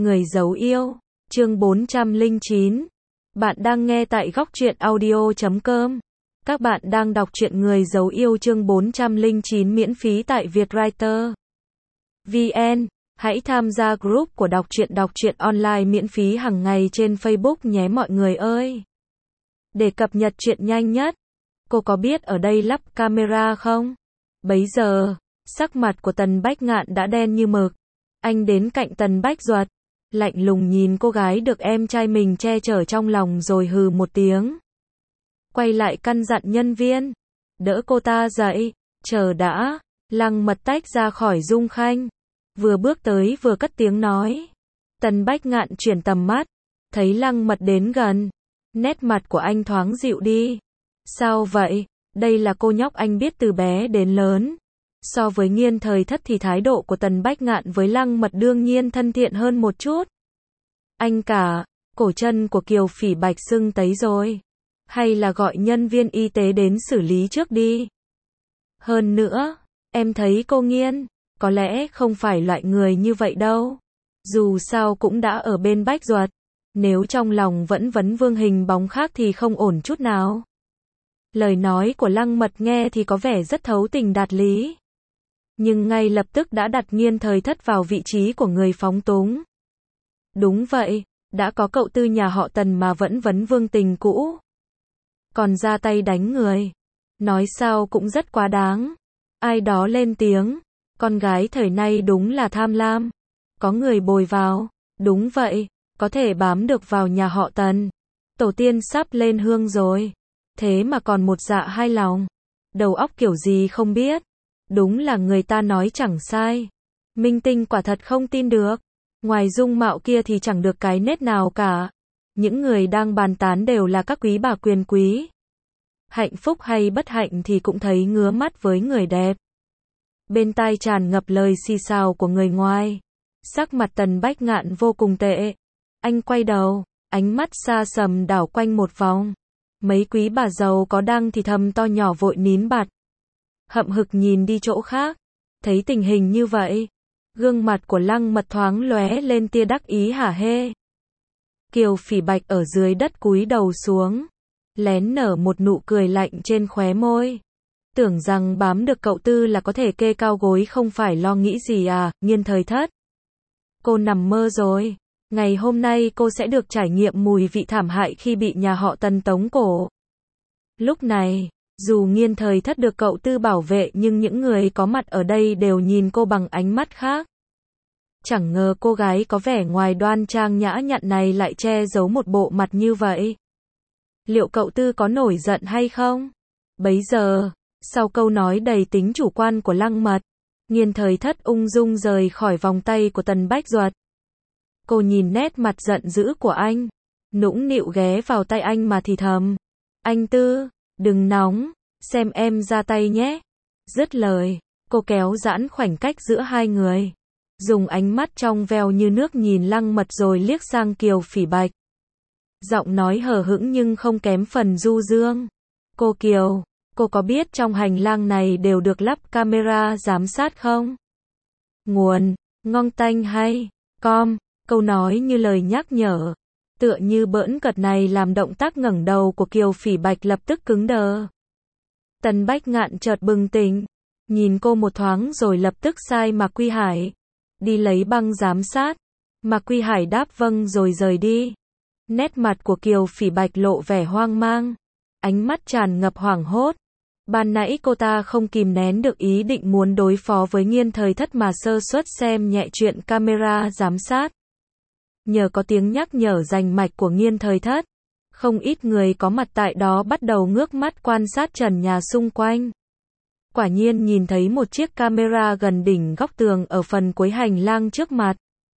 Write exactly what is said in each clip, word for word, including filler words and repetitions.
Người giấu yêu, chương bốn trăm lẻ chín. Bạn đang nghe tại góc truyện audio chấm com. Các bạn đang đọc truyện Người giấu yêu chương bốn trăm lẻ chín miễn phí tại Vietwriter vê en. Hãy tham gia group của đọc truyện đọc truyện online miễn phí hàng ngày trên Facebook nhé mọi người ơi. Để cập nhật truyện nhanh nhất, cô có biết ở đây lắp camera không? Bấy giờ, sắc mặt của Tần Bách Ngạn đã đen như mực. Anh đến cạnh Tần Bách Duật, lạnh lùng nhìn cô gái được em trai mình che chở trong lòng rồi hừ một tiếng. Quay lại căn dặn nhân viên, đỡ cô ta dậy, chờ đã. Lăng Mật tách ra khỏi Dung Khanh, vừa bước tới vừa cất tiếng nói. Tần Bách Ngạn chuyển tầm mắt, thấy Lăng Mật đến gần, nét mặt của anh thoáng dịu đi. Sao vậy? Đây là cô nhóc anh biết từ bé đến lớn. So với Nghiên Thời Thất thì thái độ của Tần Bách Ngạn với Lăng Mật đương nhiên thân thiện hơn một chút. Anh cả, cổ chân của Kiều Phỉ Bạch sưng tấy rồi. Hay là gọi nhân viên y tế đến xử lý trước đi. Hơn nữa, em thấy cô Nghiên, có lẽ không phải loại người như vậy đâu. Dù sao cũng đã ở bên Bách Duật. Nếu trong lòng vẫn vấn vương hình bóng khác thì không ổn chút nào. Lời nói của Lăng Mật nghe thì có vẻ rất thấu tình đạt lý. Nhưng ngay lập tức đã đặt Nghiên Thời Thất vào vị trí của người phóng túng. Đúng vậy, đã có cậu tư nhà họ Tần mà vẫn vấn vương tình cũ. Còn ra tay đánh người. Nói sao cũng rất quá đáng. Ai đó lên tiếng, con gái thời nay đúng là tham lam. Có người bồi vào, đúng vậy, có thể bám được vào nhà họ Tần. Tổ tiên sắp lên hương rồi. Thế mà còn một dạ hai lòng. Đầu óc kiểu gì không biết. Đúng là người ta nói chẳng sai. Minh tinh quả thật không tin được. Ngoài dung mạo kia thì chẳng được cái nét nào cả. Những người đang bàn tán đều là các quý bà quyền quý. Hạnh phúc hay bất hạnh thì cũng thấy ngứa mắt với người đẹp. Bên tai tràn ngập lời xì xào của người ngoài. Sắc mặt Tần Bách Ngạn vô cùng tệ. Anh quay đầu, ánh mắt xa sầm đảo quanh một vòng. Mấy quý bà giàu có đang thì thầm to nhỏ vội nín bặt. Hậm hực nhìn đi chỗ khác. Thấy tình hình như vậy, gương mặt của Lăng Mật thoáng lóe lên tia đắc ý hả hê. Kiều Phỉ Bạch ở dưới đất cúi đầu xuống, lén nở một nụ cười lạnh trên khóe môi. Tưởng rằng bám được cậu tư là có thể kê cao gối không phải lo nghĩ gì à, Nghiên Thời Thất. Cô nằm mơ rồi. Ngày hôm nay cô sẽ được trải nghiệm mùi vị thảm hại khi bị nhà họ Tần tống cổ. Lúc này, dù Nghiên Thời Thất được cậu tư bảo vệ nhưng những người có mặt ở đây đều nhìn cô bằng ánh mắt khác. Chẳng ngờ cô gái có vẻ ngoài đoan trang nhã nhặn này lại che giấu một bộ mặt như vậy. Liệu cậu tư có nổi giận hay không? Bấy giờ, sau câu nói đầy tính chủ quan của Lăng Mật, Nghiên Thời Thất ung dung rời khỏi vòng tay của Tần Bách Duật. Cô nhìn nét mặt giận dữ của anh, nũng nịu ghé vào tay anh mà thì thầm. Anh Tư, đừng nóng, xem em ra tay nhé. Dứt lời, cô kéo giãn khoảnh cách giữa hai người. Dùng ánh mắt trong veo như nước nhìn Lăng Mật rồi liếc sang Kiều Phỉ Bạch. Giọng nói hờ hững nhưng không kém phần du dương. Cô Kiều, cô có biết trong hành lang này đều được lắp camera giám sát không? Nguồn, ngon tanh hay, com, câu nói như lời nhắc nhở. Tựa như bỡn cợt này làm động tác ngẩng đầu của Kiều Phỉ Bạch lập tức cứng đờ. Tần Bách Ngạn chợt bừng tỉnh, nhìn cô một thoáng rồi lập tức sai Mạc Quy Hải đi lấy băng giám sát. Mạc Quy Hải đáp vâng rồi rời đi. Nét mặt của Kiều Phỉ Bạch lộ vẻ hoang mang, ánh mắt tràn ngập hoảng hốt. Ban nãy cô ta không kìm nén được ý định muốn đối phó với Nghiên Thời Thất mà sơ suất xem nhẹ chuyện camera giám sát. Nhờ có tiếng nhắc nhở rành mạch của Nghiên Thời Thất, không ít người có mặt tại đó bắt đầu ngước mắt quan sát trần nhà xung quanh. Quả nhiên nhìn thấy một chiếc camera gần đỉnh góc tường ở phần cuối hành lang trước mặt.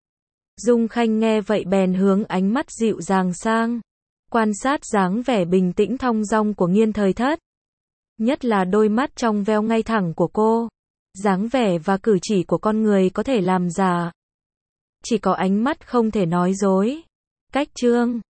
Dung Khanh nghe vậy bèn hướng ánh mắt dịu dàng sang, quan sát dáng vẻ bình tĩnh thong dong của Nghiên Thời Thất. Nhất là đôi mắt trong veo ngay thẳng của cô. Dáng vẻ và cử chỉ của con người có thể làm giả. Chỉ có ánh mắt không thể nói dối. Cách chương